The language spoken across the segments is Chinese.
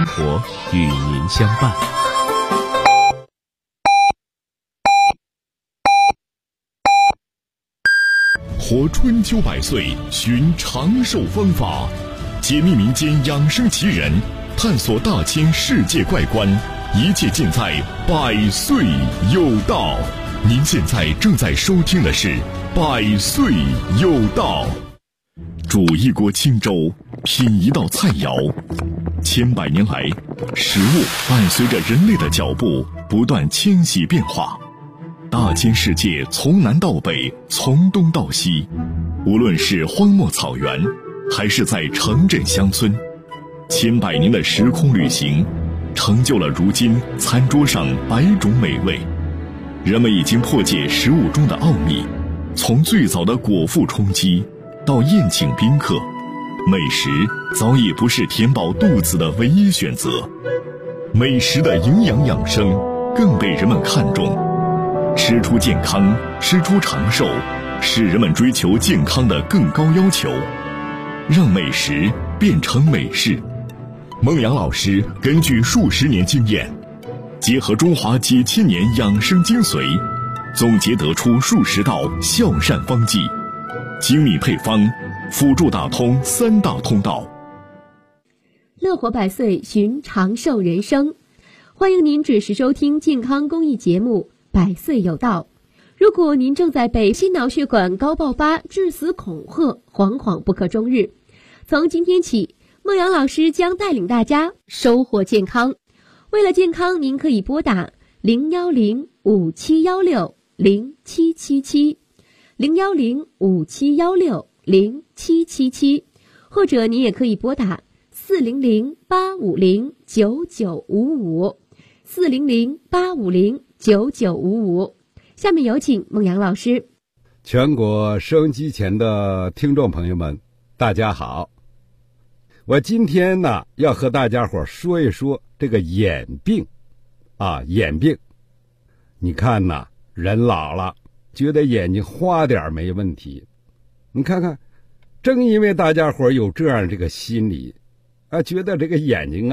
活与您相伴。 活春秋百岁，寻长寿方法，解密民间养生奇人，探索大千世界怪观，一切尽在百岁有道。您现在正在收听的是百岁有道。煮一锅清粥，品一道菜肴，千百年来，食物伴随着人类的脚步不断迁徙变化。大千世界从南到北，从东到西，无论是荒漠草原，还是在城镇乡村，千百年的时空旅行，成就了如今餐桌上百种美味。人们已经破解食物中的奥秘，从最早的果腹充饥，到宴请宾客，美食早已不是填饱肚子的唯一选择。美食的营养养生更被人们看重。吃出健康，吃出长寿，是人们追求健康的更高要求。让美食变成美事。孟阳老师根据数十年经验，结合中华几千年养生精髓，总结得出数十道孝善方剂，精密配方，辅助打通三大通道。 乐活百岁，寻长寿人生。欢迎您准时收听健康公益节目百岁有道。如果您正在被心脑血管高爆发致死恐吓，惶惶不可终日，从今天起，孟阳老师将带领大家收获健康。为了健康，您可以拨打010-5716-0777 010-5716-0777，或者您也可以拨打400-850-9955 400-850-9955。下面有请孟阳老师。 全国收音机前的听众朋友们，大家好。我今天呢，要和大家伙说一说这个眼病眼病。你看呐，人老了，觉得眼睛花点没问题。你看看，正因为大家伙有这样这个心理觉得这个眼睛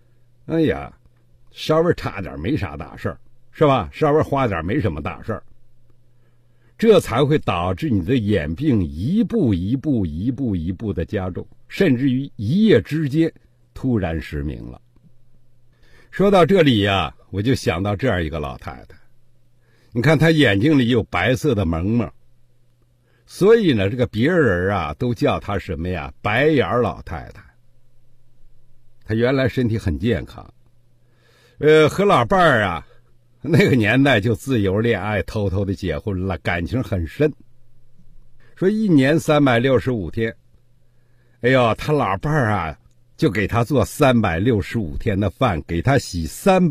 稍微差点没啥大事儿，是吧？稍微花点没什么大事儿，这才会导致你的眼病一步一步的加重，甚至于一夜之间突然失明了。说到这里我就想到这样一个老太太，你看她眼睛里有白色的蒙蒙，所以呢，这个别人都叫她什么呀？白眼老太太。她原来身体很健康，和老伴儿那个年代就自由恋爱，偷偷的结婚了，感情很深。说一年365天，他老伴儿就给他做365天的饭，给他洗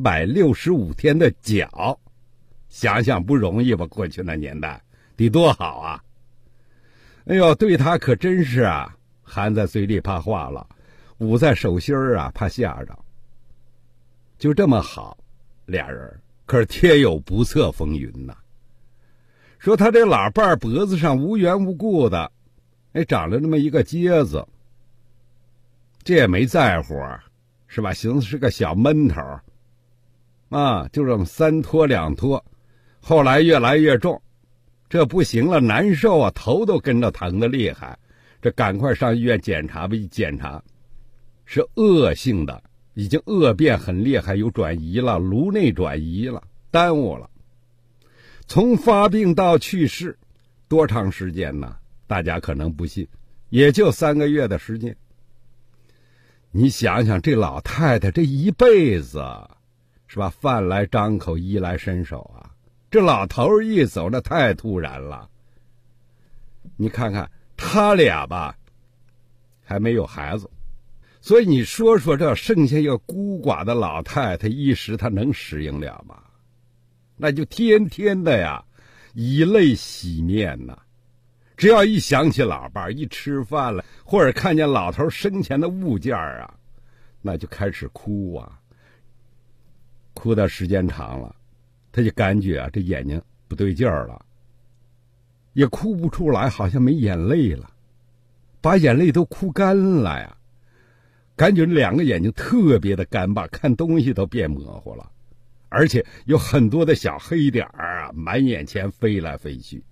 365天的脚。想想不容易吧？过去那年代得多好啊！对他可真是含在嘴里怕化了，捂在手心怕吓着。就这么好，俩人可是天有不测风云呐。说他这老伴儿脖子上无缘无故的长了那么一个疖子，这也没在乎是吧？寻思是个小闷头就这么3拖2拖，后来越来越重，这不行了，难受头都跟着疼的厉害，这赶快上医院检查吧。一检查是恶性的，已经恶变很厉害，有转移了，颅内转移了，耽误了。从发病到去世多长时间呢？大家可能不信，也就3个月的时间。你想想，这老太太这一辈子是吧，饭来张口，衣来伸手这老头一走，那太突然了。你看看他俩吧，还没有孩子，所以你说说这剩下一个孤寡的老太太，一时她能适应了吗？那就天天的以泪洗面呐。只要一想起老伴儿，一吃饭了，或者看见老头生前的物件那就开始哭哭的时间长了，他就感觉这眼睛不对劲儿了，也哭不出来，好像没眼泪了，把眼泪都哭干了感觉两个眼睛特别的干巴，看东西都变模糊了，而且有很多的小黑点啊，满眼前飞来飞去。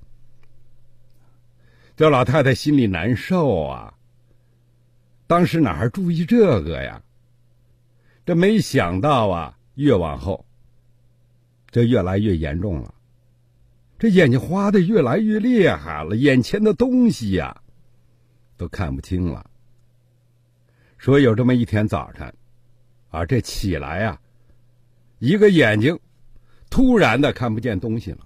这老太太心里难受啊，当时哪还注意这个呀？这没想到啊，越往后，这越来越严重了。这眼睛花的越来越厉害了，眼前的东西呀，都看不清了。说有这么一天早晨，啊，这起来啊，一个眼睛突然的看不见东西了，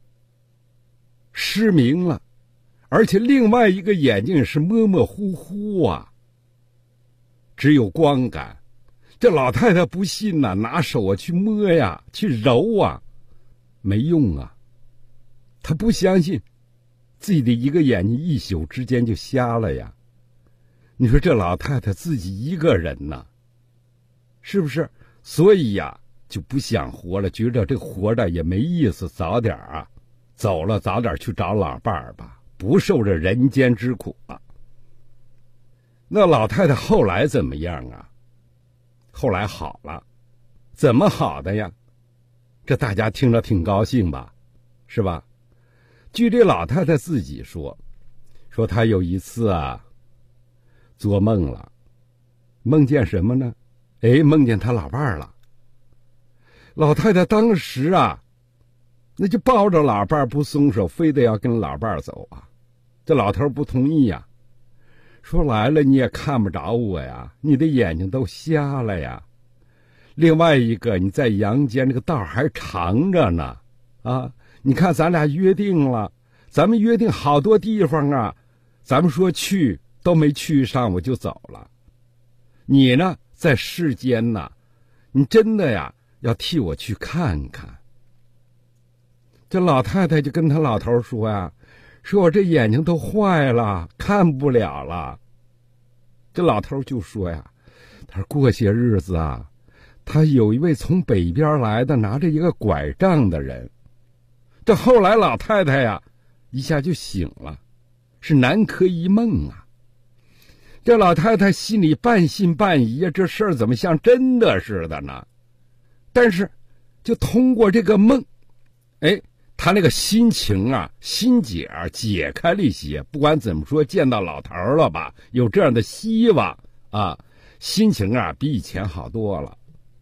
失明了，而且另外一个眼睛是模模糊糊啊，只有光感。这老太太不信呐，拿手啊去摸呀，去揉啊，没用啊。她不相信自己的一个眼睛一宿之间就瞎了呀。你说这老太太自己一个人呐，是不是？所以呀，就不想活了，觉得这活着也没意思，早点啊走了，早点去找老伴儿吧，不受这人间之苦啊。那老太太后来怎么样啊？后来好了，怎么好的呀？这大家听着挺高兴吧，是吧？据这老太太自己说她有一次啊，做梦了，梦见什么呢？梦见她老伴儿了。老太太当时啊，那就抱着老伴儿不松手，非得要跟老伴儿走啊。这老头不同意呀，说来了你也看不着我呀，你的眼睛都瞎了呀。另外一个，你在阳间这个道还长着呢，啊，你看咱俩约定了，咱们约定好多地方啊，咱们说去都没去上，我就走了。你呢，在世间呢，你真的呀要替我去看看。这老太太就跟他老头说呀，说我这眼睛都坏了，看不了了。这老头就说呀，他说过些日子啊，他有一位从北边来的拿着一个拐杖的人。这后来老太太呀一下就醒了，是南柯一梦啊。这老太太心里半信半疑，这事儿怎么像真的似的呢？但是就通过这个梦，他那个心情啊，心结啊解开了一些。不管怎么说，见到老头了吧，有这样的希望啊，心情啊比以前好多了。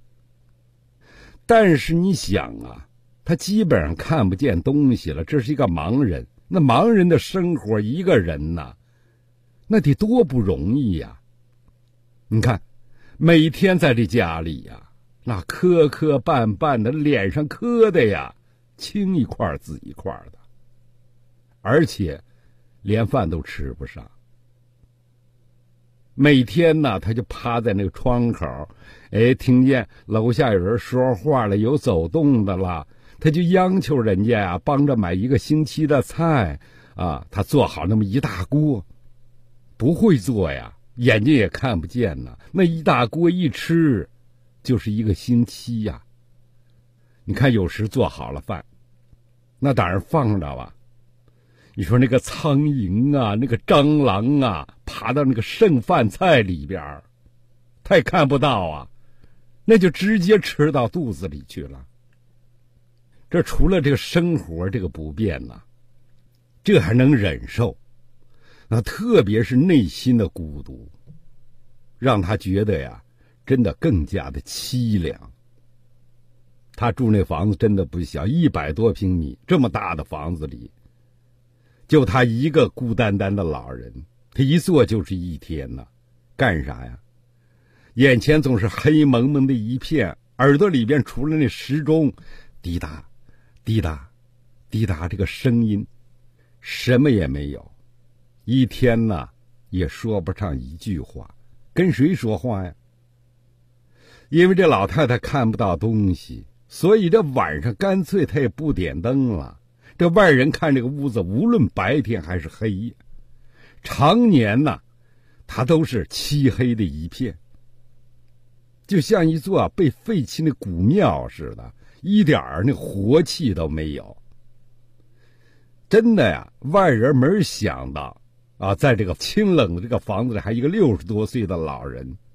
但是你想啊，他基本上看不见东西了，这是一个盲人。那盲人的生活，一个人呐，那得多不容易呀。你看每天在这家里呀，那磕磕绊绊的，脸上磕的呀青一块紫一块的，而且连饭都吃不上。每天呢，他就趴在那个窗口，听见楼下有人说话了，有走动的了，他就央求人家呀帮着买一个星期的菜啊，他做好那么一大锅，不会做呀，眼睛也看不见呢，那一大锅一吃就是一个星期呀。你看有时做好了饭，那当然放着吧，你说那个苍蝇啊，那个蟑螂啊，爬到那个剩饭菜里边，他也看不到啊，那就直接吃到肚子里去了。这除了这个生活这个不便呐，这还能忍受，那特别是内心的孤独，让他觉得呀，真的更加的凄凉。他住那房子真的不小，100多平米，这么大的房子里，就他一个孤单单的老人，他一坐就是一天呢，干啥呀？眼前总是黑蒙蒙的一片，耳朵里边除了那时钟滴答滴答滴答这个声音，什么也没有。一天呢也说不上一句话，跟谁说话呀？因为这老太太看不到东西，所以这晚上干脆他也不点灯了。这外人看这个屋子，无论白天还是黑夜，常年呢它都是漆黑的一片，就像一座被废弃的古庙似的，一点儿那活气都没有。真的呀，外人没想到啊，在这个清冷的这个房子里，还一个60多岁的老人，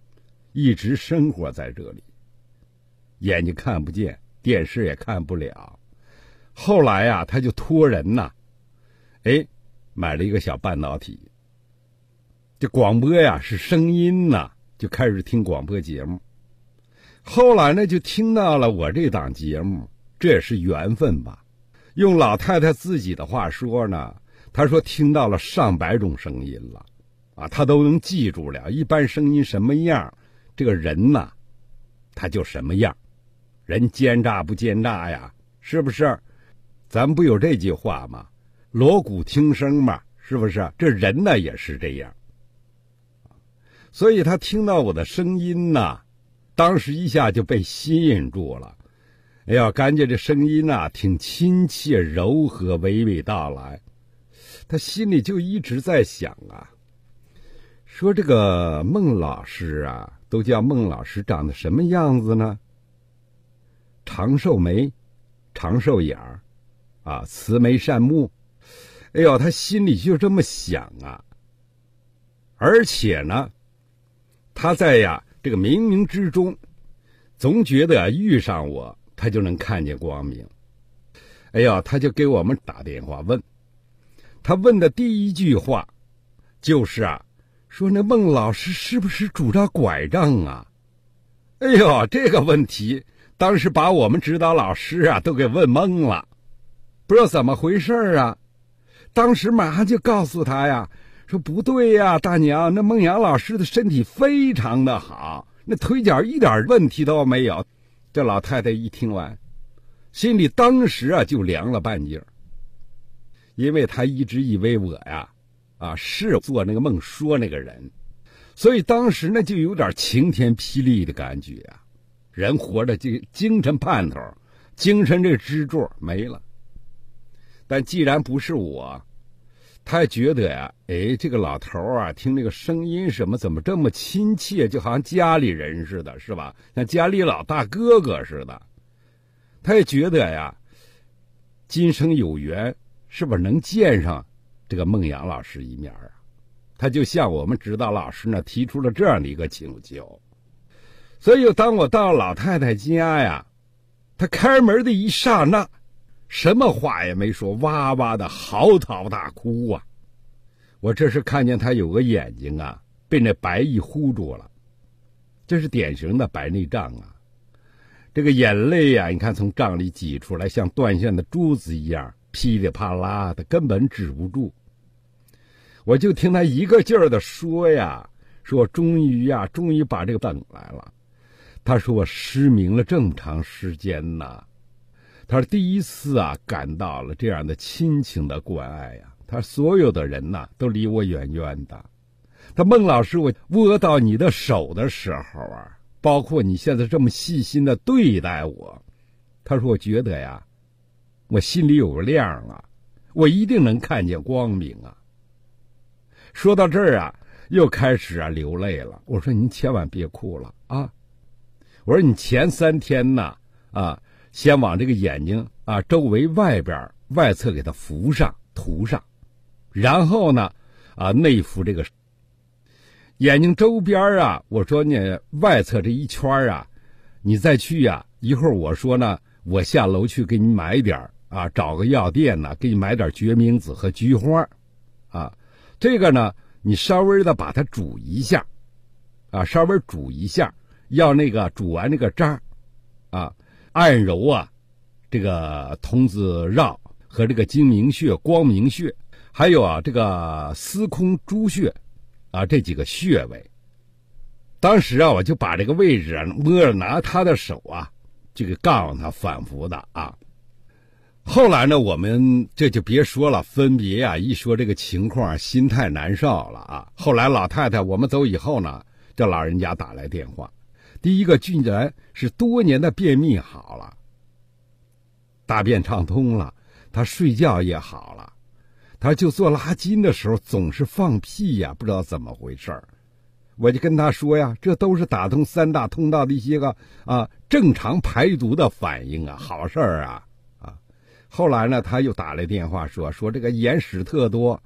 一直生活在这里，眼睛看不见，电视也看不了。后来呀，他就托人呐，买了一个小半导体。这广播呀是声音呐，就开始听广播节目。后来呢，就听到了我这档节目，这也是缘分吧。用老太太自己的话说呢，她说听到了上百种声音了，她都能记住了。一般声音什么样，这个人呐，他就什么样。人奸诈不奸诈呀？是不是？咱们不有这句话吗？锣鼓听声嘛，是不是？这人呢也是这样。所以他听到我的声音呐，当时一下就被吸引住了。哎呀，感觉这声音呐挺亲切柔和，娓娓道来。他心里就一直在想啊，说这个孟老师啊，都叫孟老师，长得什么样子呢？长寿眉，长寿眼儿，慈眉善目。哎呦，他心里就这么想啊。而且呢，他在这个冥冥之中，总觉得遇上我，他就能看见光明。哎呦，他就给我们打电话问，他问的第一句话就是说那孟老师是不是拄着拐杖啊？哎呦，这个问题当时把我们指导老师都给问懵了，不知道怎么回事啊。当时马上就告诉他说不对大娘，那孟阳老师的身体非常的好，那腿脚一点问题都没有。这老太太一听完，心里当时就凉了半截，因为她一直以为我是做那个梦说那个人，所以当时呢就有点晴天霹雳的感觉人活着这精神盼头，精神这支柱没了。但既然不是我，他觉得这个老头听这个声音什么怎么这么亲切，就好像家里人似的，是吧？像家里老大哥哥似的。他也觉得今生有缘，是不是能见上这个孟阳老师一面他就向我们指导老师呢提出了这样的一个请求。所以当我到老太太家他开门的一刹那，什么话也没说，哇哇的嚎啕大哭我这是看见他有个眼睛被那白翳糊住了，这是典型的白内障这个眼泪你看从帐里挤出来，像断线的珠子一样噼里啪啦的，根本止不住。我就听他一个劲儿的说说终于把这个等来了。他说我失明了这么长时间他说第一次感到了这样的亲情的关爱他所有的人都离我远远的。他孟老师，我握到你的手的时候包括你现在这么细心的对待我，他说我觉得我心里有个亮我一定能看见光明说到这儿又开始流泪了。我说您千万别哭了我说你前3天先往这个眼睛周围外侧给它涂上，然后呢内敷这个眼睛周边我说呢外侧这一圈你再去一会儿我说呢我下楼去给你买点找个药店给你买点决明子和菊花这个呢你稍微的把它煮一下稍微煮一下，要那个煮完那个渣按揉这个童子绕和这个睛明穴、光明穴，还有这个司空朱穴这几个穴位。当时我就把这个位置摸着，拿他的手这个告诉他反复的后来呢我们这就别说了，分别一说这个情况心太难受了后来老太太我们走以后呢，这老人家打来电话，第一个居然是多年的便秘好了，大便畅通了，他睡觉也好了，他就做拉筋的时候总是放屁不知道怎么回事。我就跟他说这都是打通3大通道的一些个正常排毒的反应好事儿后来呢他又打来电话说这个眼屎特多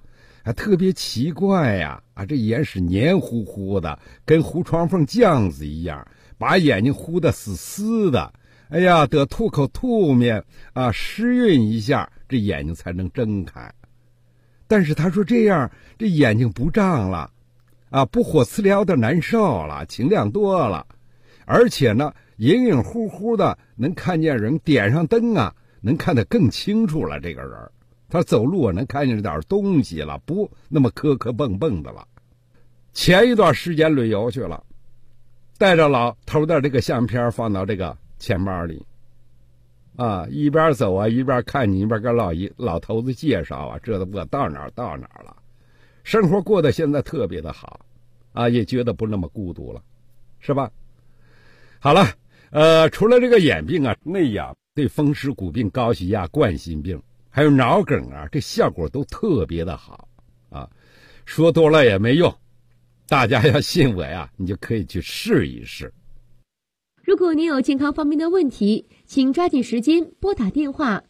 还特别奇怪呀，这眼是黏糊糊的，跟糊窗缝酱子一样，把眼睛糊得死死的。哎呀，得吐口吐面湿润一下，这眼睛才能睁开。但是他说这样，这眼睛不胀了，不火刺撩的难受了，清亮多了，而且呢，隐隐乎乎的能看见人，点上灯能看得更清楚了。这个人，他走路能看见点东西了，不那么磕磕蹦蹦的了。前一段时间旅游去了，带着老头的这个相片放到这个钱包里，一边走一边看你，一边跟老头子介绍这我到哪儿到哪儿了，生活过得现在特别的好，也觉得不那么孤独了，是吧？好了，除了这个眼病内痒、对风湿骨病、高血压、冠心病，还有脑梗这效果都特别的好说多了也没用，大家要信我呀，你就可以去试一试。 如果您有健康方面的问题，请抓紧时间拨打电话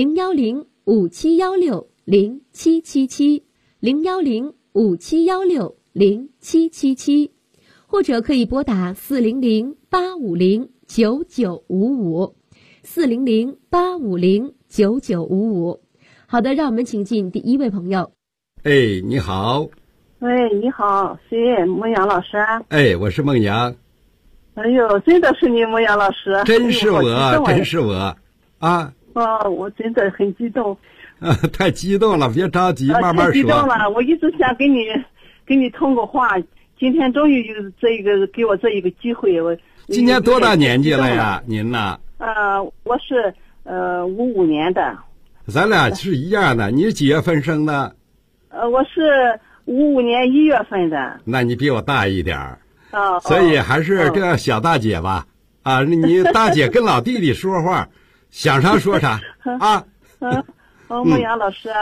010-5716-0777，010-5716-0777，或者可以拨打400-850-9955，400-850-9955。好的，让我们请进第一位朋友。 你好。 喂，你好，谁？孟阳老师。 我是孟阳。 哎呦，真的是你，孟阳老师。 真是我，真是我我真的很激动。 太激动了，别着急，慢慢说。 太激动了，我一直想跟你通过话，今天终于有给我这一个机会。 今年多大年纪了呀？您呢？ 我是55年的。 咱俩是一样的。你是几月份生的？ 我是55年1月份的。 那你比我大一点所以还是这小大姐吧。你大姐跟老弟弟说话，想啥说啥孟阳老师。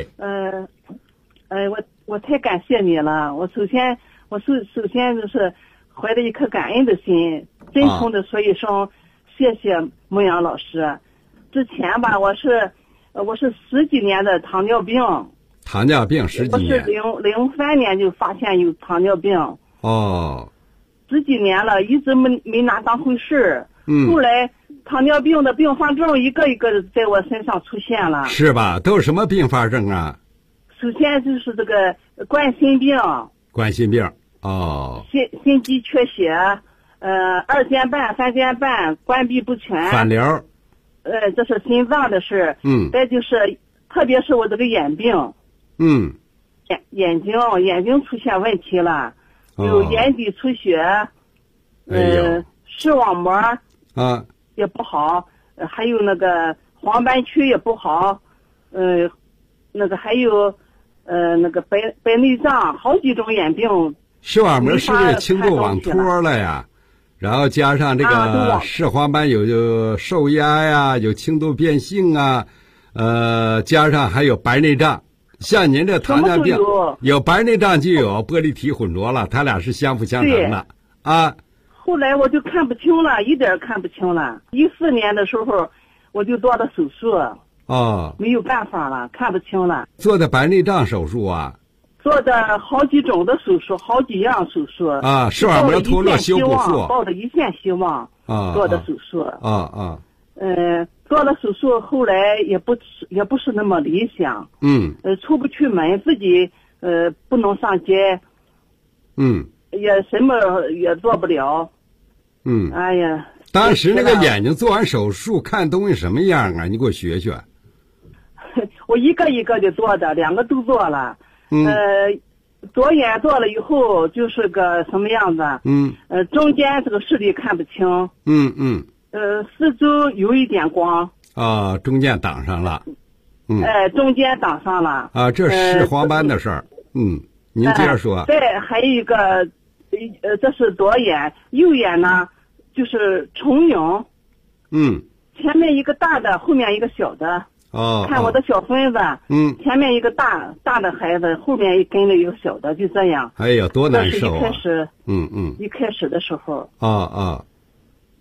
我太感谢你了。我首先就是怀着一颗感恩的心，真诚的说一声谢谢孟阳老师。之前吧，我是10几年的糖尿病。 糖尿病10几年。 我是03年就发现有糖尿病。10几年了，一直没拿当回事。后来糖尿病的并发症一个一个在我身上出现了。 是吧？都有什么并发症啊？ 首先就是这个冠心病。 冠心病心肌缺血，2间半3间半，关闭不全， 反流。 这是心脏的事。再就是特别是我这个眼病。眼睛出现问题了。有眼底出血，视网膜也不好，还有那个黄斑区也不好，那个还有那个白内障，好几种眼病。 视网膜是不是轻度网脱了呀？然后加上这个视黄斑有受压呀，有轻度变性加上还有白内障。像您这糖尿病有白内障就有玻璃体混浊了，它俩是相辅相成的后来我就看不清了，一点看不清了。14年的时候我就做的手术。没有办法了，看不清了。 做的白内障手术做的好几种的手术，好几样手术视网膜脱落修补术， 抱着一线希望做的手术做了手术，后来也不是那么理想。出不去门，自己不能上街。也什么也做不了。哎呀， 当时那个眼睛做完手术看东西什么样你给我学学。 我一个一个的做的2个都做了。左眼做了以后就是个什么样子？中间这个视力看不清。四周有一点光。 中间挡上了。 中间挡上了。 这是黄斑的事儿。您接着说。 对，还有一个，这是左眼，右眼呢就是重影。前面一个大的，后面一个小的。看我的小孙子。前面一个大的孩子，后面跟了一个小的，就这样。 哎呀，多难受这是一开始。一开始的时候。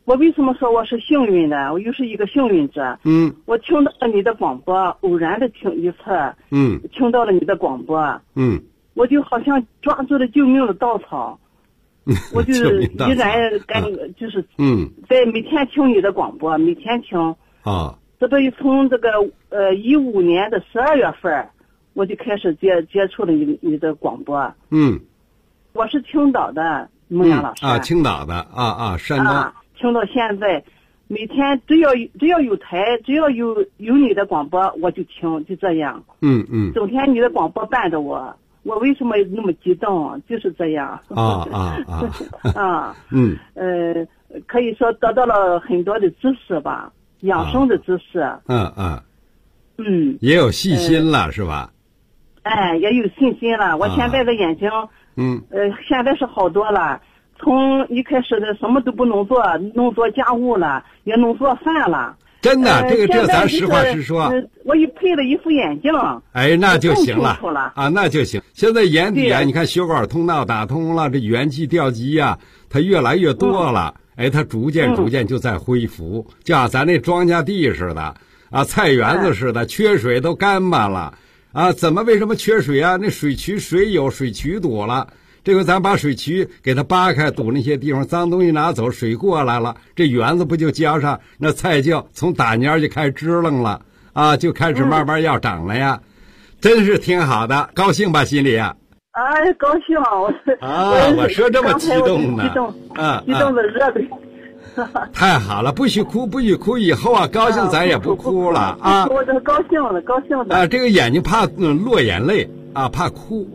我为什么说我是幸运的？我又是一个幸运者。我听到了你的广播，偶然的听一次。听到了你的广播。我就好像抓住了救命的稻草。我就是依然就是在每天听你的广播，每天听。这不从这个15年的12月份，我就开始接触了你的广播。我是青岛的孟阳老师。 青岛的山东。 听到现在，每天只要有台，只要有你的广播，我就听，就这样。整天你的广播伴着我，我为什么那么激动？就是这样。可以说得到了很多的知识吧，养生的知识。 也有信心了，是吧？ 也有信心了。我现在的眼睛，现在是好多了。从一开始的什么都不能做，能做家务了，也能做饭了。 真的，这咱实话实说。 我又配了一副眼镜。 那就行了那就行。现在眼底你看血管通道打通了，这元气调集它越来越多了。它逐渐就在恢复，就像咱那庄稼地似的菜园子似的，缺水都干巴了为什么缺水那水渠水渠堵了。这回咱把水渠给它扒开，堵那些地方，脏东西拿走，水过来了，这园子不就浇上，那菜就从打蔫就开始支棱了就开始慢慢要长了呀。真是挺好的，高兴吧心里高兴。 我说这么激动呢。 激动的热的。 太好了，不许哭，以后高兴咱也不哭了我这高兴的。 这个眼睛怕落眼泪怕哭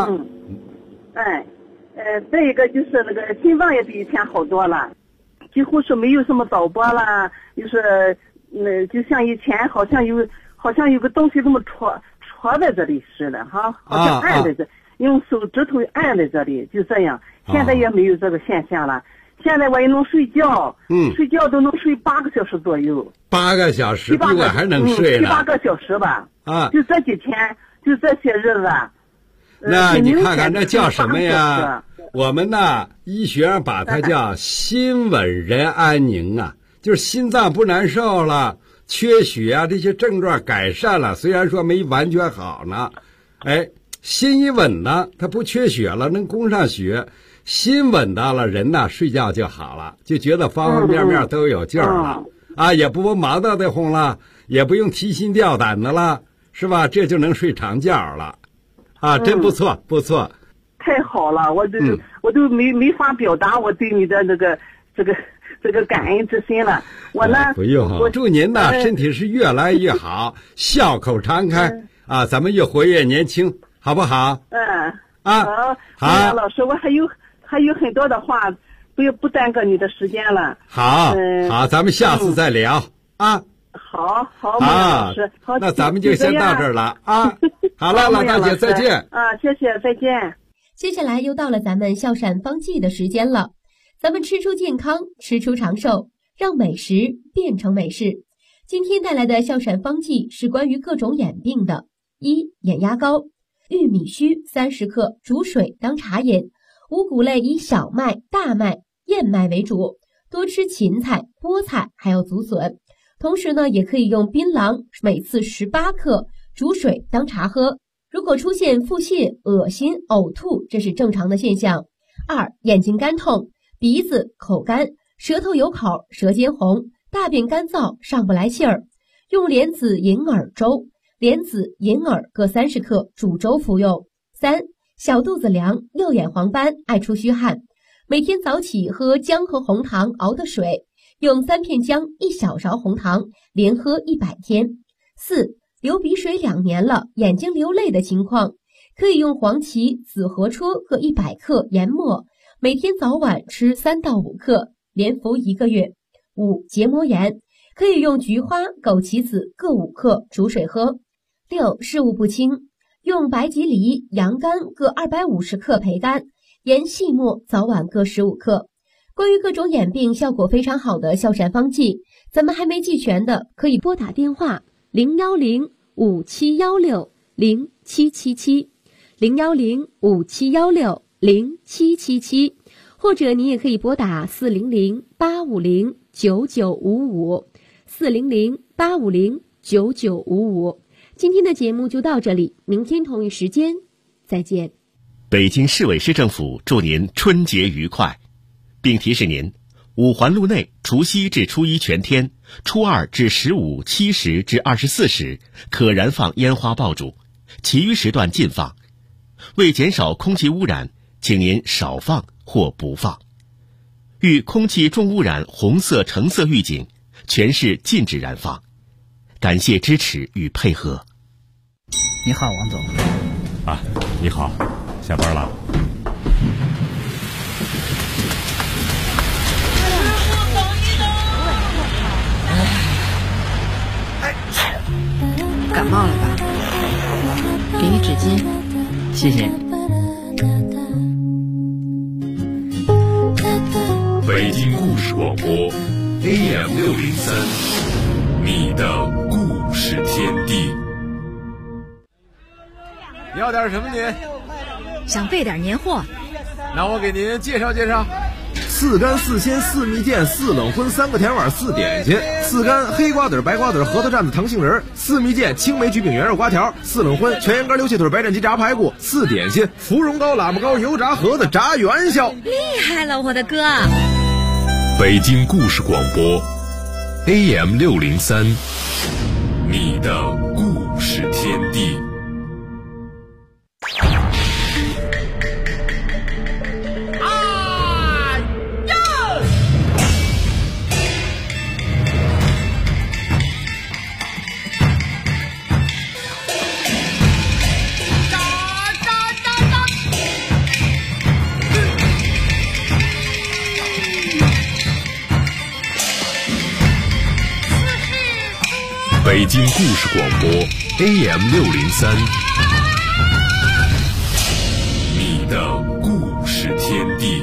再一个就是那个心脏也比以前好多了，几乎是没有什么早搏了，就是就像以前好像有个东西这么戳在这里似的好像按在这，用手指头按在这里，就这样。现在也没有这个现象了。现在我也能睡觉，睡觉都能睡8个小时左右。8个小时， 比我还能睡呢。 7、8个小时吧。就这几天，就这些日子。 那你看看那叫什么呀？我们呢，医学上把它叫心稳人安宁就是心脏不难受了，缺血这些症状改善了，虽然说没完全好呢，心一稳呢，它不缺血了，能供上血，心稳当了，人呢睡觉就好了，就觉得方方面面都有劲儿了也不忙得慌了，也不用提心吊胆的了，是吧？这就能睡长觉了。真不错， 太好了！我都没法表达我对你的这个感恩之心了。我呢， 不用，我祝您呢身体是越来越好，笑口常开咱们越活越年轻，好不好？ 好，老师，我还有很多的话，不耽搁你的时间了。 好，咱们下次再聊好，老师，好， 那咱们就先到这儿了好了，老大姐再见谢谢，再见。 接下来又到了咱们笑闪方剂的时间了，咱们吃出健康，吃出长寿，让美食变成美事。今天带来的笑闪方剂是关于各种眼病的。眼压高，玉米须30克煮水当茶饮，五谷类以小麦、大麦、燕麦为主，多吃芹菜、菠菜还有竹笋。同时呢，也可以用槟榔每次18克煮水当茶喝。如果出现腹泻、恶心、呕吐，这是正常的现象。眼睛干痛，鼻子、口干，舌头有口，舌尖红，大便干燥，上不来气儿，用莲子银耳粥，莲子、银耳各30克煮粥服用。小肚子凉，右眼黄斑，爱出虚汗，每天早起喝姜和红糖熬的水，用3片姜1小勺红糖，连喝100天。流鼻水2年了，眼睛流泪的情况，可以用黄芪、紫河戳各100克研末，每天早晚吃3到5克，连服1个月。结膜炎，可以用菊花、枸杞子各5克煮水喝。事务不清，用白及梨、洋甘各250克焙干，研细末，早晚各15克。关于各种眼病效果非常好的笑闪方剂，咱们还没记全的，可以拨打电话010-5716-0777 010-5716-0777，或者你也可以拨打400-850 ，400-850-9955。今天的节目就到这里，明天同一时间再见。 北京市委市政府祝您春节愉快，并提示您，五环路内除夕至初一全天，初二至15、7时至24时可燃放烟花爆竹，其余时段禁放。为减少空气污染，请您少放或不放。遇空气重污染红色、橙色预警，全市禁止燃放。感谢支持与配合。 你好，王总。 啊，你好，下班了。 感冒了吧？给你纸巾，谢谢。 北京故事广播 AM603，你的故事天地。 要点什么您？ 想备点年货， 那我给您介绍介绍。 4干4鲜4蜜饯4冷荤3个甜碗4点心，4干黑瓜子白瓜子核桃蘸子糖杏仁，4蜜饯青梅焗饼圆肉瓜条，4冷荤全羊肝溜蟹腿白斩鸡炸排骨，4点心芙蓉糕喇叭糕油炸盒子炸元宵。 厉害了，我的哥！ 北京故事广播 AM603，你的故事天地。北京故事广播 AM603，你的故事天地。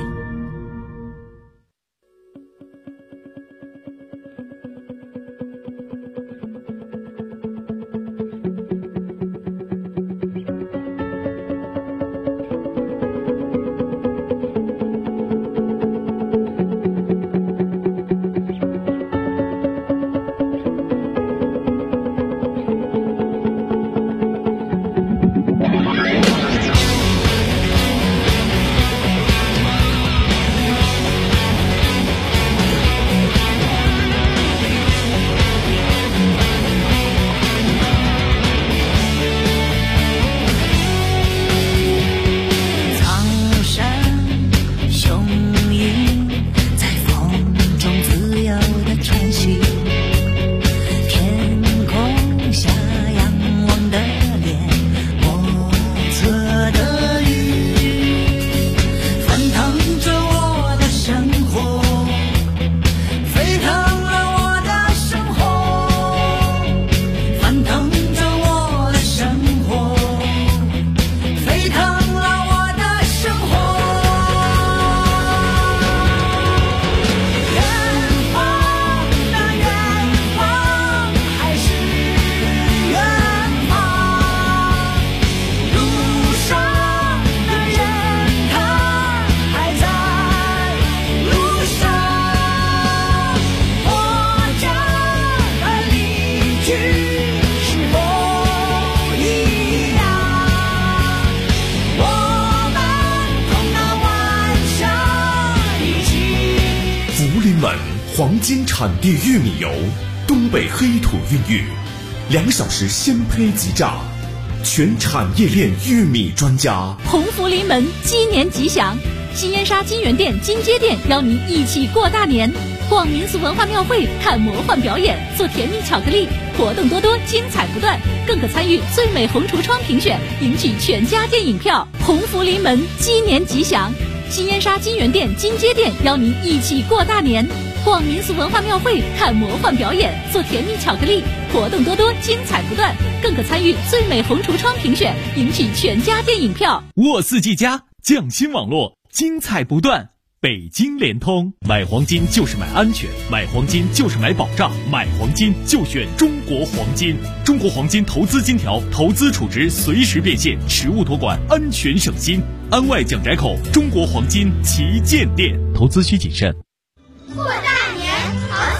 黄金产地玉米油，东北黑土孕育，2小时鲜胚即榨，全产业链玉米专家。 鸿福临门，鸡年吉祥！新燕莎金源店、金街店邀您一起过大年，逛民俗文化庙会，看魔幻表演，做甜蜜巧克力，活动多多，精彩不断，更可参与最美红橱窗评选，赢取全家电影票。鸿福临门，鸡年吉祥！新燕莎金源店、金街店邀您一起过大年，逛民俗文化庙会，看魔幻表演，做甜蜜巧克力，活动多多，精彩不断，更可参与最美红橱窗评选，赢取全家电影票。 沃四季家匠心网络，精彩不断。北京联通，买黄金就是买安全，买黄金就是买保障，买黄金就选中国黄金。中国黄金投资金条，投资储值随时变现，实物托管，安全省心。安外蒋宅口中国黄金旗舰店，投资需谨慎。 过大年好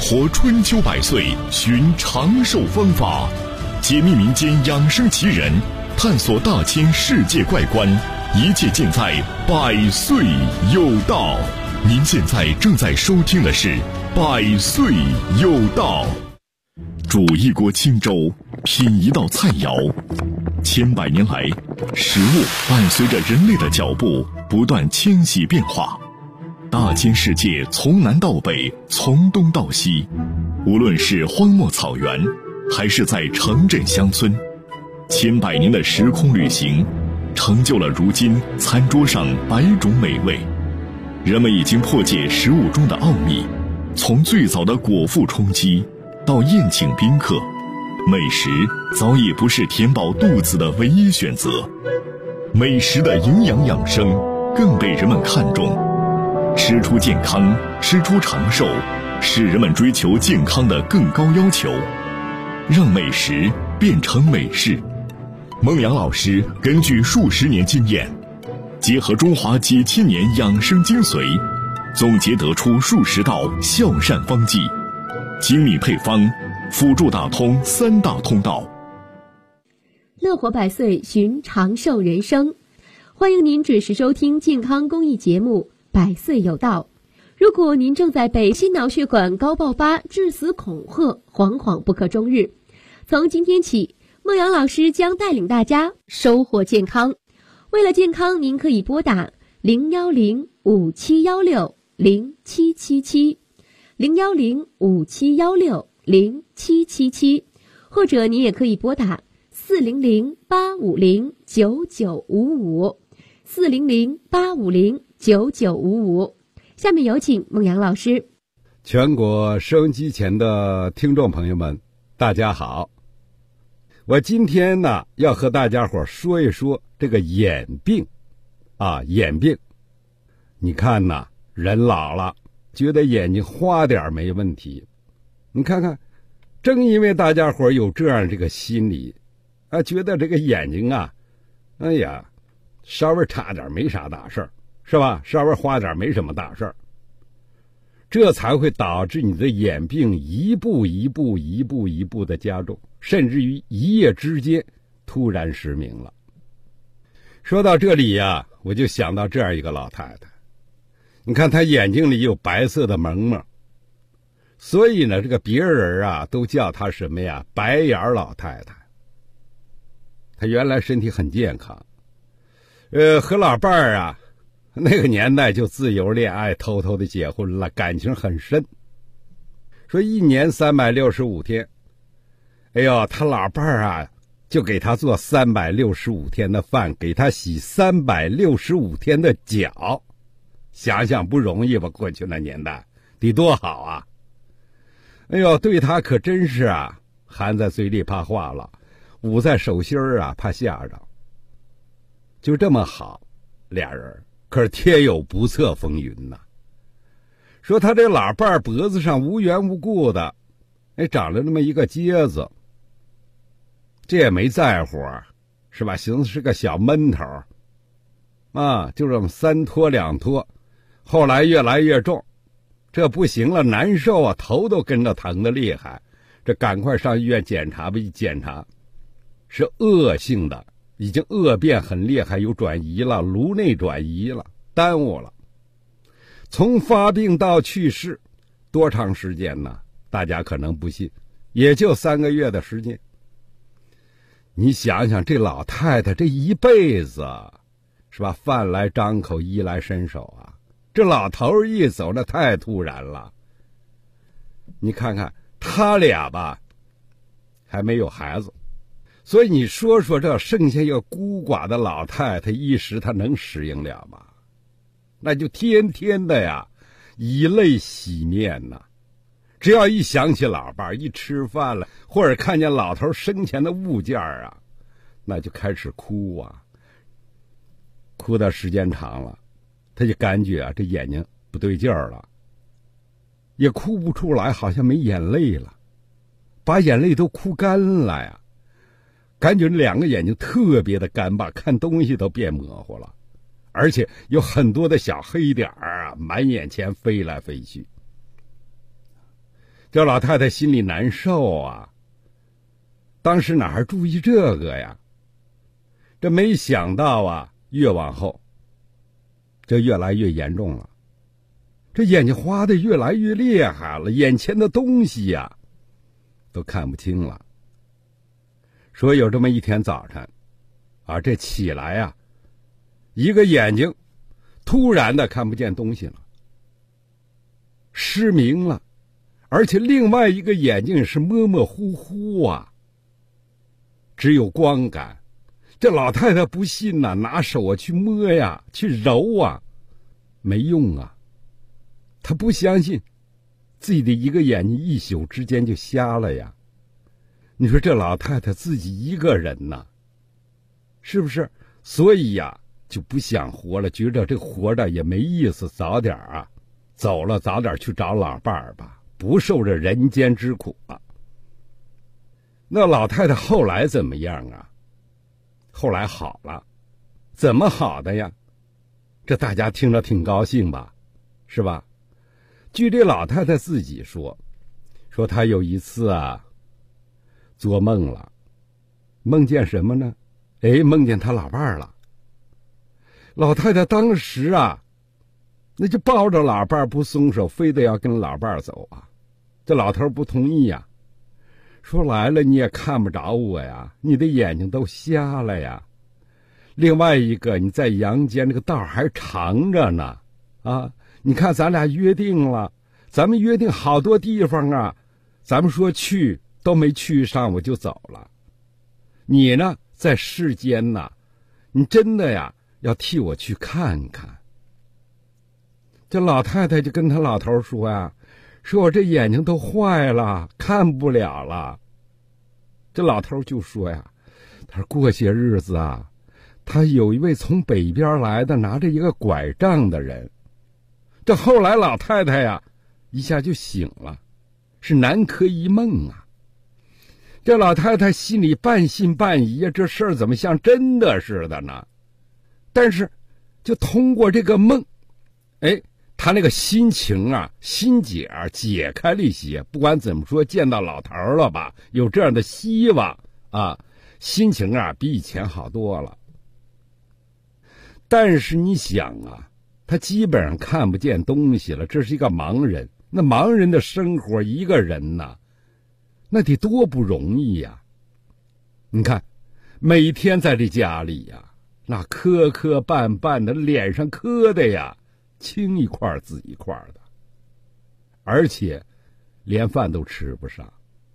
活春秋百岁，寻长寿方法，解密民间养生奇人，探索大千世界怪观，一切尽在百岁有道。您现在正在收听的是百岁有道。煮一锅清粥，品一道菜肴，千百年来，食物伴随着人类的脚步不断迁徙变化。大千世界从南到北，从东到西，无论是荒漠草原，还是在城镇乡村，千百年的时空旅行，成就了如今餐桌上百种美味。人们已经破解食物中的奥秘，从最早的果腹充饥到宴请宾客，美食早已不是填饱肚子的唯一选择，美食的营养养生更被人们看重。吃出健康，吃出长寿，是人们追求健康的更高要求。让美食变成美事。孟阳老师根据数十年经验，结合中华几千年养生精髓，总结得出数十道孝善方剂，精密配方，辅助打通三大通道。 乐活百岁，寻长寿人生。欢迎您准时收听健康公益节目百岁有道。如果您正在被心脑血管高爆发、致死恐吓，惶惶不可终日，从今天起，孟阳老师将带领大家收获健康。为了健康，您可以拨打01057160777 01057160777，或者您也可以拨打400-850-9955 400-850-9955。下面有请孟阳老师。 全国收音机前的听众朋友们，大家好。我今天呢，要和大家伙说一说这个眼病眼病。你看呐，人老了，觉得眼睛花点没问题。你看看，正因为大家伙有这样这个心理觉得这个眼睛稍微差点没啥大事儿，是吧？稍微花点没什么大事儿，这才会导致你的眼病一步一步的加重，甚至于一夜之间突然失明了。说到这里我就想到这样一个老太太，你看她眼睛里有白色的蒙蒙，所以呢，这个别人都叫她什么呀？白眼老太太。她原来身体很健康，和老伴儿那个年代就自由恋爱，偷偷的结婚了，感情很深。说一年365天，他老伴儿就给他做365天的饭，给他洗365天的脚。想想不容易吧？过去那年代得多好啊！对他可真是含在嘴里怕化了，捂在手心怕吓着。就这么好，俩人可是天有不测风云呐。说他这老伴儿脖子上无缘无故的长了那么一个疖子，这也没在乎是吧？寻思是个小闷头就这么3拖2拖，后来越来越重，这不行了，难受头都跟着疼的厉害，这赶快上医院检查吧。一检查是恶性的，已经恶变很厉害，有转移了，颅内转移了，耽误了。从发病到去世多长时间呢？大家可能不信，也就3个月的时间。你想想，这老太太这一辈子是吧，饭来张口，衣来伸手这老头一走，那太突然了。你看看他俩吧，还没有孩子，所以你说说这剩下一个孤寡的老太太，一时她能适应了吗？那就天天的以泪洗面呐。只要一想起老伴儿，一吃饭了，或者看见老头生前的物件那就开始哭哭到时间长了，他就感觉这眼睛不对劲儿了，也哭不出来，好像没眼泪了，把眼泪都哭干了感觉2个眼睛特别的干巴，看东西都变模糊了，而且有很多的小黑点满眼前飞来飞去。 这老太太心里难受啊，当时哪还注意这个呀？这没想到啊，越往后这越来越严重了，这眼睛花的越来越厉害了，眼前的东西呀都看不清了。说有这么一天早晨啊，这起来啊，一个眼睛突然的看不见东西了，失明了，而且另外一个眼睛是模模糊糊啊，只有光感。这老太太不信呐，拿手啊去摸呀，去揉啊，没用啊。她不相信自己的一个眼睛一宿之间就瞎了呀。你说这老太太自己一个人呐，是不是？所以呀，就不想活了，觉得这活着也没意思，早点啊走了，早点去找老伴儿吧，不受这人间之苦啊。那老太太后来怎么样啊？后来好了，怎么好的呀？这大家听着挺高兴吧，是吧？据这老太太自己说她有一次啊做梦了，梦见什么呢？梦见她老伴儿了。老太太当时啊那就抱着老伴儿不松手，非得要跟老伴儿走啊。这老头不同意呀，说来了你也看不着我呀，你的眼睛都瞎了呀。另外一个，你在阳间这个道还长着呢啊！你看咱俩约定了，咱们约定好多地方啊，咱们说去都没去上，我就走了。你呢，在世间呢，你真的呀要替我去看看。这老太太就跟他老头说呀，说我这眼睛都坏了，看不了了。这老头就说呀，他说过些日子啊，他有一位从北边来的拿着一个拐杖的人。这后来老太太呀一下就醒了，是南柯一梦啊。这老太太心里半信半疑，这事儿怎么像真的似的呢？但是就通过这个梦，他那个心情啊，心结啊解开了一些。不管怎么说，见到老头了吧，有这样的希望啊，心情啊比以前好多了。但是你想啊，他基本上看不见东西了，这是一个盲人。那盲人的生活，一个人呐，那得多不容易呀。你看每天在这家里呀，那磕磕绊绊的，脸上磕的呀青一块紫一块的，而且连饭都吃不上。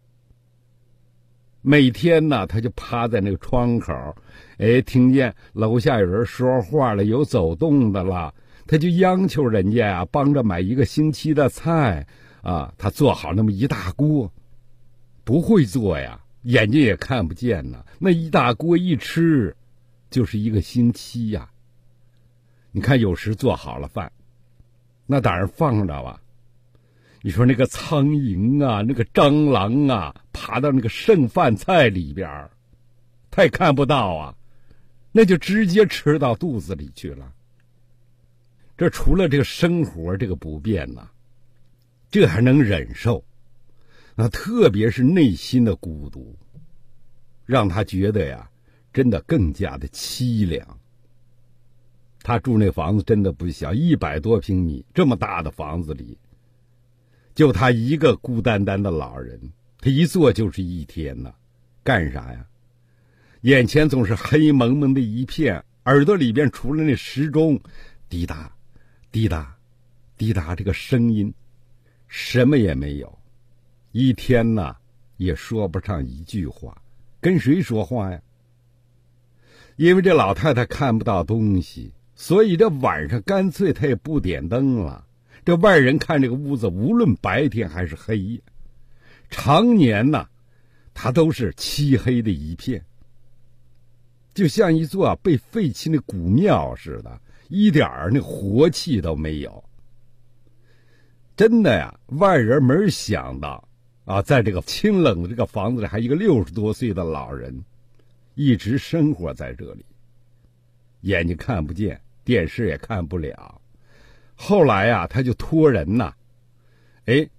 每天呢，他就趴在那个窗口，听见楼下有人说话了，有走动的了，他就央求人家呀帮着买一个星期的菜啊，他做好那么一大锅，不会做呀，眼睛也看不见呢，那一大锅一吃就是一个星期呀。你看有时做好了饭，那当然放着吧，你说那个苍蝇啊，那个蟑螂啊，爬到那个剩饭菜里边，他也看不到啊，那就直接吃到肚子里去了。这除了这个生活这个不便呐，这还能忍受，那特别是内心的孤独，让他觉得呀，真的更加的凄凉。他住那房子真的不小，100多平米，这么大的房子里，就他一个孤单单的老人，他一坐就是一天呢，干啥呀？眼前总是黑蒙蒙的一片，耳朵里边除了那时钟滴答滴答滴答这个声音，什么也没有。一天呢也说不上一句话，跟谁说话呀？因为这老太太看不到东西，所以这晚上干脆他也不点灯了。这外人看这个屋子，无论白天还是黑夜，常年呢它都是漆黑的一片，就像一座被废弃的古庙似的，一点儿那活气都没有。真的呀，外人没想到啊，在这个清冷的这个房子里，还一个60多岁的老人一直生活在这里，眼睛看不见，电视也看不了。后来啊，他就托人呐，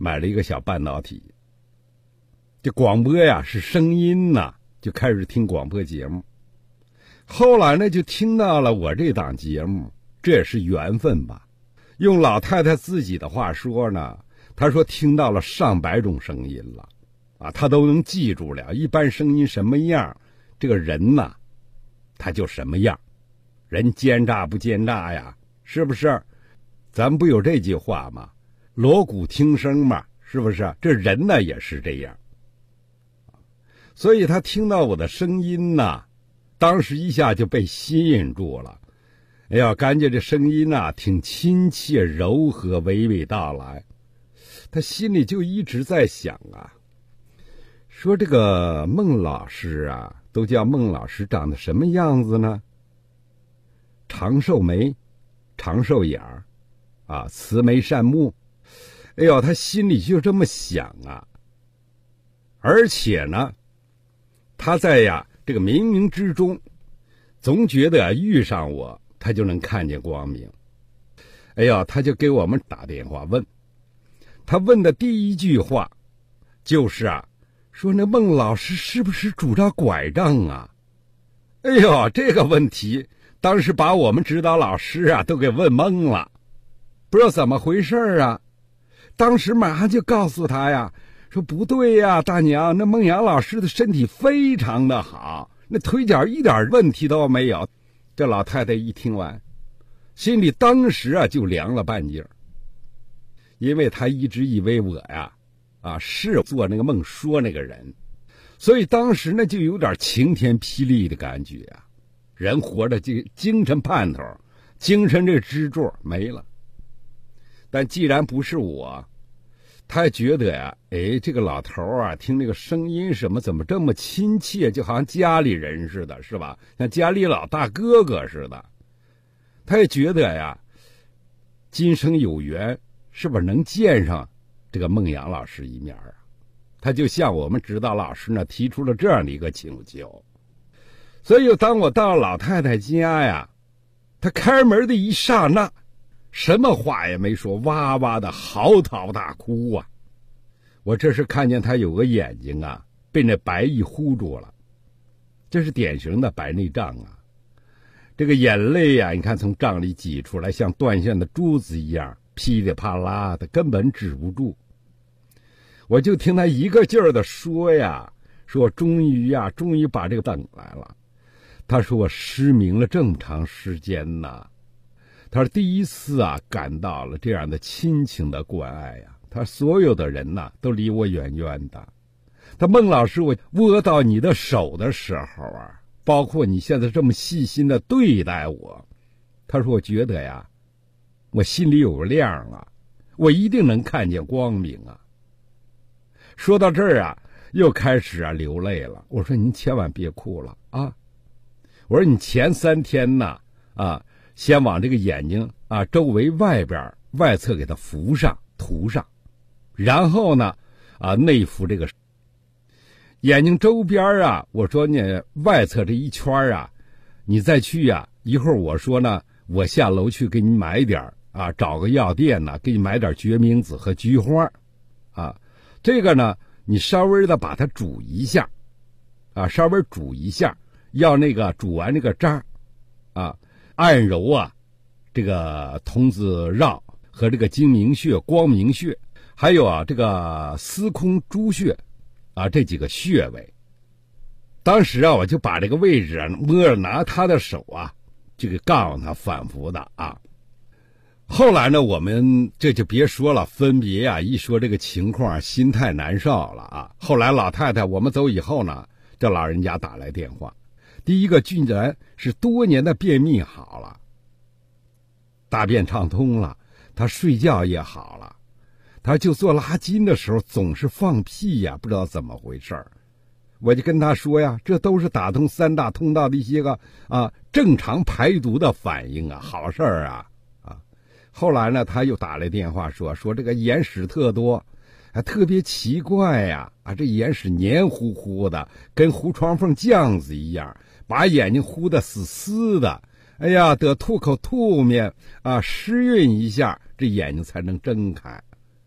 买了一个小半导体。这广播呀是声音呐，就开始听广播节目。后来呢，就听到了我这档节目，这也是缘分吧。用老太太自己的话说呢，她说听到了上百种声音了，啊，她都能记住了。一般声音什么样，这个人呐，他就什么样。人奸诈不奸诈呀？是不是？咱们不有这句话吗？锣鼓听声嘛，是不是？这人呢也是这样。所以他听到我的声音呐，当时一下就被吸引住了。哎呀，感觉这声音呐挺亲切柔和，娓娓道来。他心里就一直在想啊，说这个孟老师啊，都叫孟老师，长得什么样子呢？长寿眉，长寿眼儿，啊，慈眉善目。哎呦，他心里就这么想啊。而且呢，他在这个冥冥之中，总觉得遇上我，他就能看见光明。哎呀，他就给我们打电话问，他问的第一句话就是说那孟老师是不是拄着拐杖啊？哎呦，这个问题当时把我们指导老师都给问懵了，不知道怎么回事啊。当时马上就告诉他说不对大娘，那孟阳老师的身体非常的好，那腿脚一点问题都没有。这老太太一听完，心里当时就凉了半截，因为她一直以为我是做那个梦说那个人，所以当时呢就有点晴天霹雳的感觉人活着这精神盼头，精神这支柱没了。但既然不是我，他觉得这个老头听这个声音什么怎么这么亲切，就好像家里人似的，是吧？像家里老大哥哥似的。他也觉得今生有缘，是不是能见上这个孟阳老师一面他就向我们指导老师呢提出了这样的一个请求。所以当我到老太太家他开门的一刹那，什么话也没说，哇哇的嚎啕大哭我这是看见他有个眼睛被那白翳糊住了，这是典型的白内障这个眼泪你看从帐里挤出来，像断线的珠子一样，噼里啪啦的，根本止不住。我就听他一个劲儿的说说终于把这个等来了。他说我失明了这么长时间他说第一次感到了这样的亲情的关爱他所有的人都离我远远的。他孟老师，我握到你的手的时候包括你现在这么细心的对待我，他说我觉得我心里有个亮我一定能看见光明说到这儿又开始流泪了。我说您千万别哭了我说你前3天先往这个眼睛周围外侧给它涂上，然后呢内敷这个眼睛周边我说呢外侧这一圈你再去一会儿我说呢我下楼去给你买点找个药店给你买点决明子和菊花这个呢你稍微的把它煮一下稍微煮一下，要那个煮完这个渣按揉这个童子绕和这个睛明穴、光明穴，还有这个司空朱穴这几个穴位。当时我就把这个位置摸着，拿他的手就给告诉他，反复的后来呢，我们这就别说了，分别一说这个情况，心太难受了后来老太太我们走以后呢，这老人家打来电话，第一个居然是多年的便秘好了，大便畅通了，他睡觉也好了，他就做拉筋的时候总是放屁不知道怎么回事我就跟他说这都是打通3大通道的一些个正常排毒的反应好事儿后来呢，他又打来电话说这个眼屎特多，特别奇怪这眼屎黏糊糊的，跟糊窗缝酱子一样，把眼睛糊得死死的。哎呀，得吐口吐面湿润一下，这眼睛才能睁开。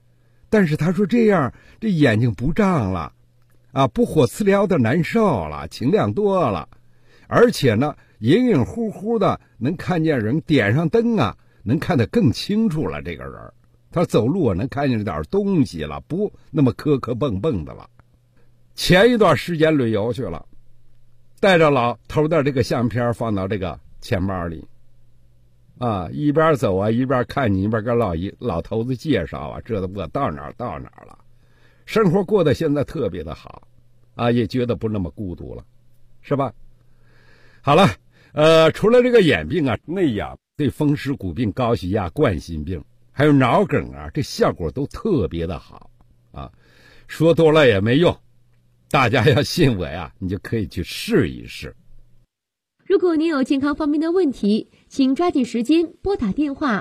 但是他说这样这眼睛不胀了，啊，不火刺撩的难受了，清亮多了，而且呢隐隐乎乎的能看见人，点上灯啊能看得更清楚了。这个人他走路能看见点东西了，不那么磕磕蹦蹦的了。前一段时间旅游去了，带着老头的这个相片放到这个钱包里啊，一边走啊一边看你，一边跟老头子介绍啊，这我到哪儿到哪儿了，生活过得现在特别的好啊，也觉得不那么孤独了，是吧？好了，除了这个眼病啊、内痒、对风湿骨病、高血压、冠心病还有脑梗啊，这效果都特别的好啊，说多了也没用，大家要信我呀，你就可以去试一试。 如果您有健康方面的问题，请抓紧时间拨打电话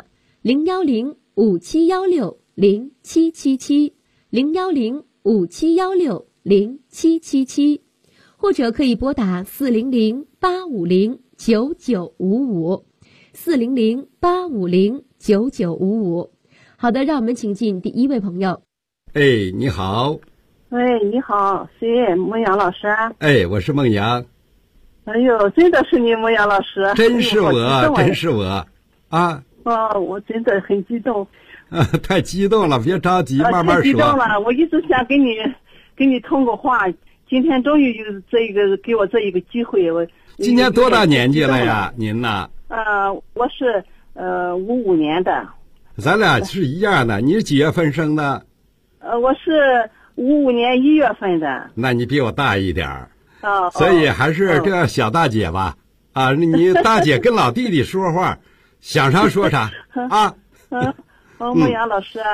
010-5716-0777，010-5716-0777，或者可以拨打400-850-9955，400-850-9955。好的，让我们请进第一位朋友。 哎，你好。 喂，你好，谁？孟阳老师。 哎，我是孟阳。 哎呦，真的是你，孟阳老师。 真是我，真是我，啊！ 哦，我真的很激动。 太激动了，别着急，慢慢说。 太激动了，我一直想跟你通过话，今天终于有这个给我这一个机会。我今年多大年纪了呀？您呢？ 我是55年的。 咱俩是一样的，你是几月份生的？ 我是55年1月份的。 那你比我大一点。所以还是这小大姐吧，啊，你大姐跟老弟弟说话，想啥说啥啊。 孟阳老师，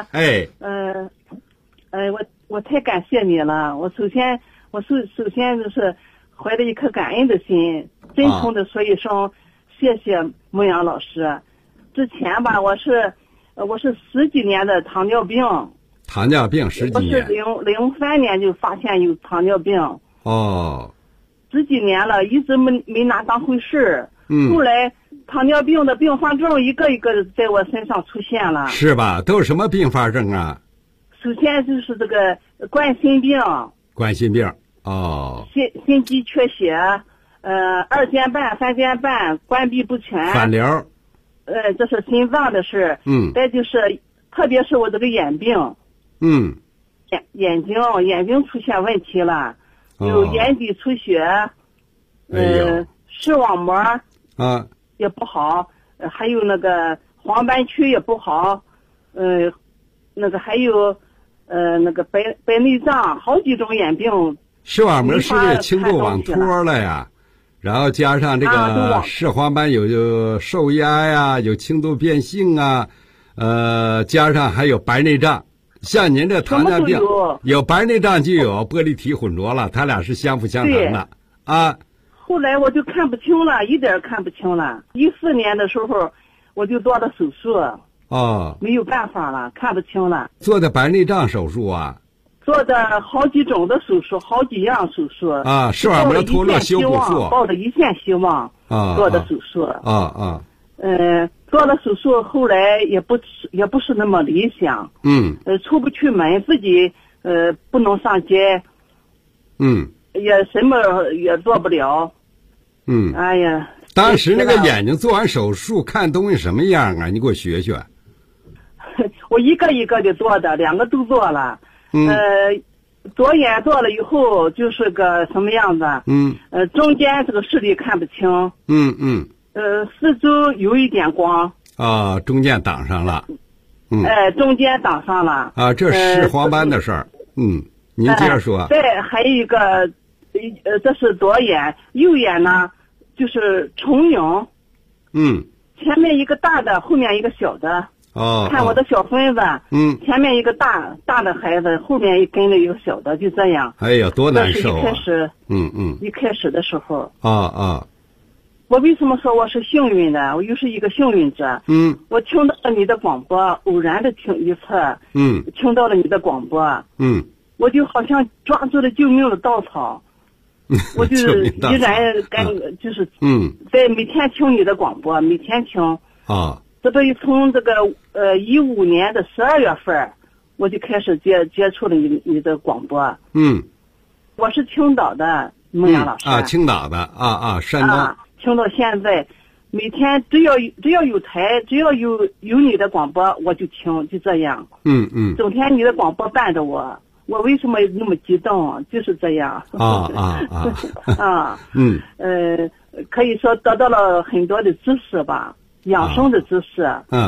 我太感谢你了。我首先就是怀着一颗感恩的心，真诚的说一声谢谢孟阳老师。之前吧，我是10几年的糖尿病。 糖尿病10几年。 我是03年就发现有糖尿病。 哦。 10几年了，一直没拿当回事。后来糖尿病的并发症一个一个在我身上出现了。是吧？ 都是什么并发症啊？ 首先就是这个冠心病。 冠心病。哦。 心肌缺血，2间半、3间半，关闭不全。 反流。 这是心脏的事。再就是特别是我这个眼病。眼睛出现问题了。有眼底出血，视网膜也不好，还有那个黄斑区也不好，那个还有那个白内障，好几种眼病。 视网膜是不是轻度网脱了呀？然后加上这个视黄斑有受压呀，有轻度变性啊，加上还有白内障。像您这糖尿病有白内障就有玻璃体混浊了，它俩是相辅相成的啊。 后来我就看不清了，一点看不清了。14年的时候我就做的手术。没有办法了，看不清了。 做的白内障手术啊？ 做的好几种的手术，好几样手术啊。视网膜脱落修补术， 抱着一线希望做的手术。做了手术，后来也不是那么理想。出不去门，自己不能上街。也什么也做不了。哎呀， 当时那个眼睛做完手术看东西什么样啊？你给我学学。 我一个一个的做的2个都做了。左眼做了以后就是个什么样子？中间这个视力看不清。四周有一点光。 中间挡上了。 中间挡上了。 这是黄斑的事儿。您接着说。 对，还有一个，这是左眼，右眼呢就是重影。前面一个大的，后面一个小的。看我的小孙子。前面一个大的孩子，后面跟着一个小的，就这样。 哎呀，多难受啊！ 一开始。一开始的时候。 我为什么说我是幸运的？我又是一个幸运者。我听到了你的广播，偶然的听一次。听到了你的广播。我就好像抓住了救命的稻草。我就依然就是在每天听你的广播，每天听。这个从这个15年的12月份， 我就开始接触了你的广播。我是青岛的孟阳老师。 青岛的山东。 听到现在，每天只要有台，只要有你的广播，我就听，就这样。整天你的广播伴着我。我为什么那么激动？就是这样。可以说得到了很多的知识吧，养生的知识。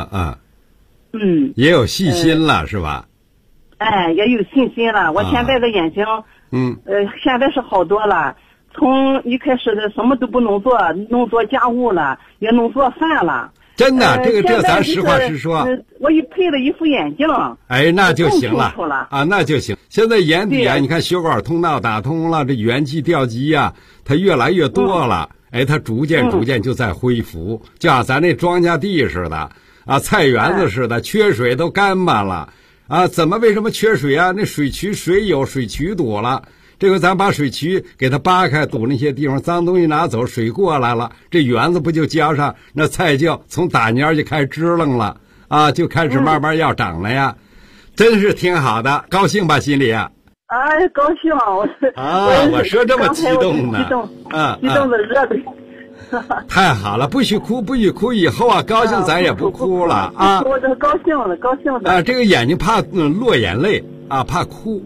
也有信心了，是吧？ 也有信心了。我现在的眼睛，现在是好多了。从一开始的什么都不能做，能做家务了，也能做饭了。 真的，这咱实话实说。 我配了一副眼镜， 那就行了那就行。现在眼底你看血管通道打通了，这元气调集它越来越多了，它逐渐就在恢复，就像咱那庄稼地似的菜园子似的，缺水都干巴了为什么缺水那水渠水渠堵了。这个咱把水渠给它扒开，堵那些地方，脏东西拿走，水过来了，这园子不就浇上，那菜就从打蔫就开始支棱了就开始慢慢要长了呀。真是挺好的，高兴吧心里高兴我说这么激动呢， 激动的热的太好了，不许哭，以后高兴咱也不哭了我这高兴的这个眼睛怕落眼泪怕哭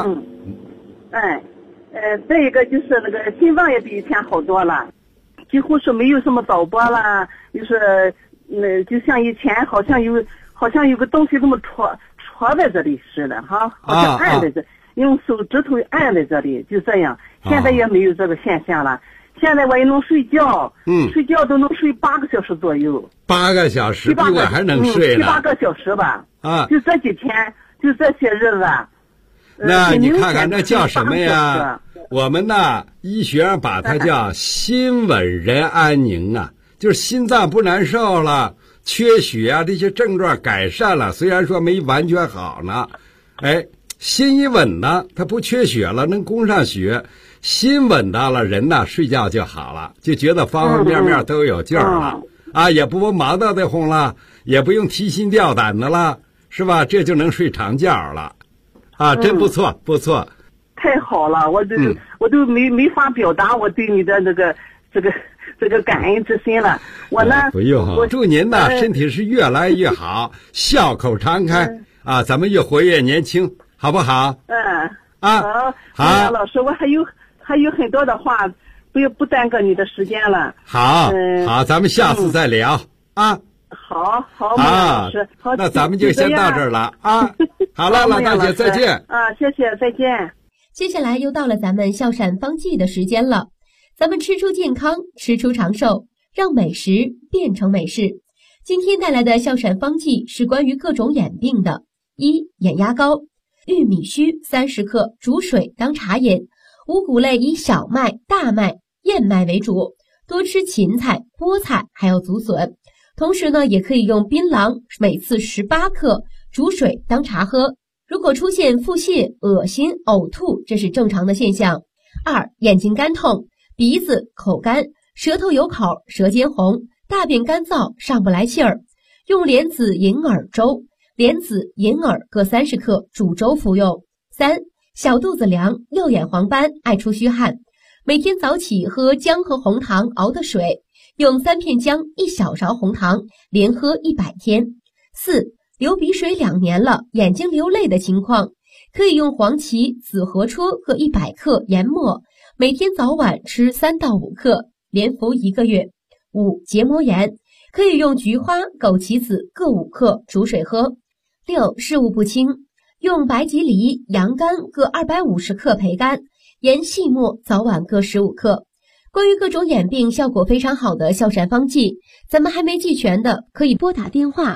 再一个就是那个心脏也比以前好多了，几乎是没有什么早搏了，就是就像以前好像有个东西这么戳在这里似的好像按在这，用手指头按在这里，就这样。现在也没有这个现象了。现在我也能睡觉，睡觉都能睡8个小时左右。 8个小时，比我还能睡呢。 7、8个小时吧。就这几天，就这些日子。 那你看看那叫什么呀？我们呢医学上把它叫心稳人安宁就是心脏不难受了，缺血这些症状改善了，虽然说没完全好呢，心一稳呢，它不缺血了，能供上血，心稳当了，人睡觉就好了，就觉得方方面面都有劲儿了也不忙叨叨哄了，也不用提心吊胆的了，是吧？这就能睡长觉了真不错太好了，我都没法表达我对你的这个感恩之心了。我呢不用我祝您身体是越来越好，笑口常开咱们越活越年轻，好不好？ 好，老师，我还有很多的话，不耽搁你的时间了。 好，咱们下次再聊好，老师，好， 那咱们就先到这儿了好了，老大姐再见谢谢，再见。 接下来又到了咱们笑善方剂的时间了，咱们吃出健康，吃出长寿，让美食变成美事。今天带来的笑善方剂是关于各种眼病的。眼压高，玉米须30克煮水当茶饮，五谷类以小麦、大麦、燕麦为主，多吃芹菜、菠菜还有竹笋。同时呢，也可以用槟榔每次18克煮水当茶喝。如果出现腹泻、恶心、呕吐，这是正常的现象。眼睛干痛，鼻子、口干，舌头有口，舌尖红，大便干燥，上不来气儿，用莲子银耳粥，莲子、银耳各30克煮粥服用。小肚子凉，右眼黄斑，爱出虚汗，每天早起喝姜和红糖熬的水，用3片姜1小勺红糖，连喝100天。流鼻水2年了，眼睛流泪的情况，可以用黄芪、紫河戳各100克研末，每天早晚吃3到5克，连服1个月。结膜炎，可以用菊花、枸杞子各5克煮水喝。事务不清，用白及梨、洋甘各250克焙干，研细末，早晚各15克。关于各种眼病效果非常好的笑善方剂，咱们还没记全的，可以拨打电话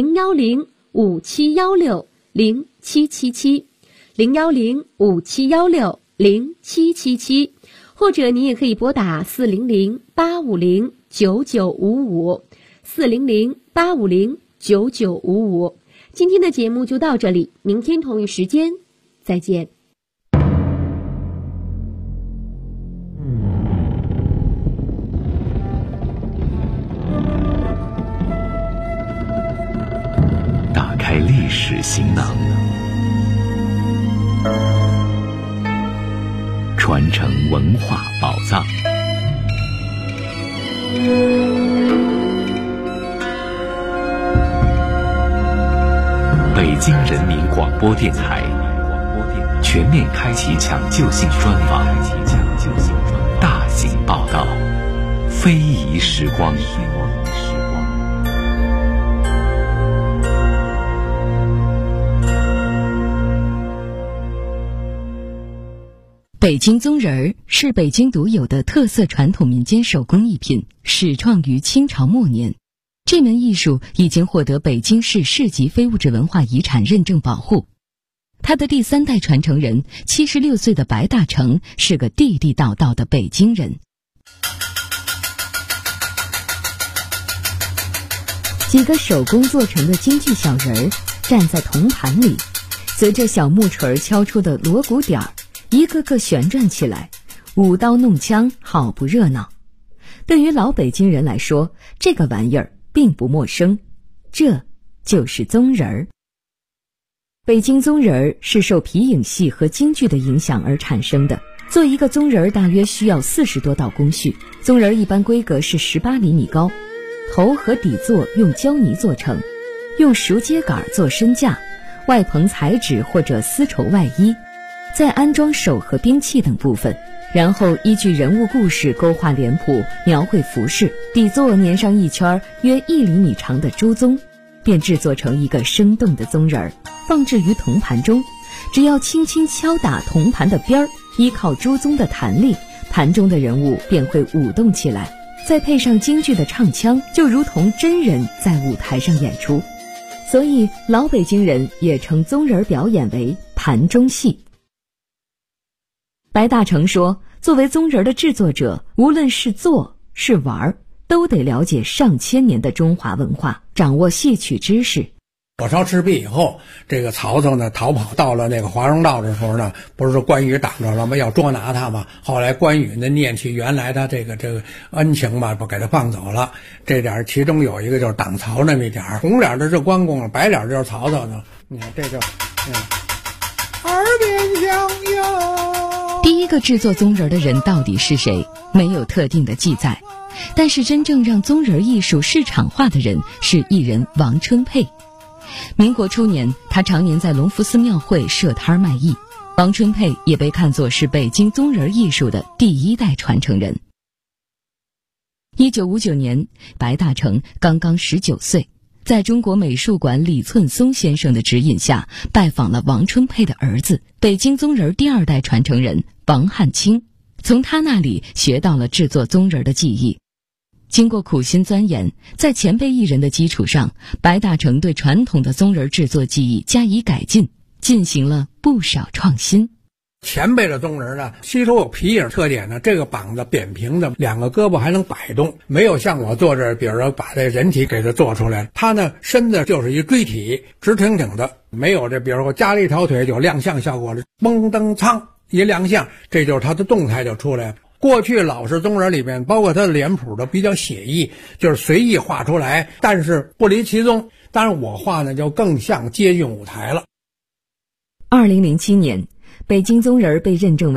010-5716-0777 010-5716-0777，或者你也可以拨打400-850-9955 400-850-9955。今天的节目就到这里，明天同一时间再见。 打开历史行囊， 文化宝藏。北京人民广播电台全面开启抢救性专访，大型报道，非遗时光。 北京宗人儿是北京独有的特色传统民间手工艺品，始创于清朝末年。这门艺术已经获得北京市市级非物质文化遗产认证保护。他的第3代传承人76岁的白大成是个地地道道的北京人。几个手工做成的京剧小人儿站在铜盘里，随着小木锤敲出的锣鼓点儿，一个个旋转起来，舞刀弄枪，好不热闹。对于老北京人来说，这个玩意儿并不陌生，这就是宗人儿。北京宗人儿是受皮影戏和京剧的影响而产生的。做一个宗人儿大约需要40多道工序，宗人儿一般规格是18厘米高，头和底座用胶泥做成，用熟秸秆做身架，外棚彩纸或者丝绸外衣，再安装手和兵器等部分，然后依据人物故事勾画脸谱，描绘服饰，底座粘上一圈约1厘米长的朱宗，便制作成一个生动的宗人儿，放置于铜盘中。只要轻轻敲打铜盘的边儿，依靠朱宗的弹力，盘中的人物便会舞动起来，再配上京剧的唱腔，就如同真人在舞台上演出。所以老北京人也称宗人表演为盘中戏。白大成说，作为宗人的制作者，无论是做是玩，都得了解上千年的中华文化，掌握戏曲知识。 火烧赤壁以后，这个曹操呢逃跑到了那个华容道的时候呢，不是关羽挡着了吗？要捉拿他嘛。后来关羽呢念起原来的这个恩情吧，不给他放走了。这点其中有一个就是挡曹那么一点，红脸的是关公，白脸就是曹操呢。你看这就耳边响哟。 第一个制作宗人的人到底是谁？没有特定的记载，但是真正让宗人艺术市场化的人是艺人王春佩。民国初年，他常年在隆福寺庙会设摊卖艺。王春佩也被看作是北京宗人艺术的第1代传承人。1959年，白大成刚刚19岁，在中国美术馆李寸松先生的指引下，拜访了王春佩的儿子，北京宗人第2代传承人王汉卿，从他那里学到了制作宗人的技艺。经过苦心钻研，在前辈艺人的基础上，白大成对传统的宗人制作技艺加以改进，进行了不少创新。 前辈的宗人呢，吸收有皮影特点呢，这个膀子扁平的，2个胳膊还能摆动，没有像我做这，比如说把这人体给它做出来，他呢身子就是一锥体，直挺挺的，没有这比如说加了一条腿有亮相效果的，嘣噔苍一亮相，这就是他的动态就出来了。过去老式宗人里面，包括他的脸谱都比较写意，就是随意画出来，但是不离其宗。当然我画呢就更像接近舞台了。 2007年，北京宗人被认证为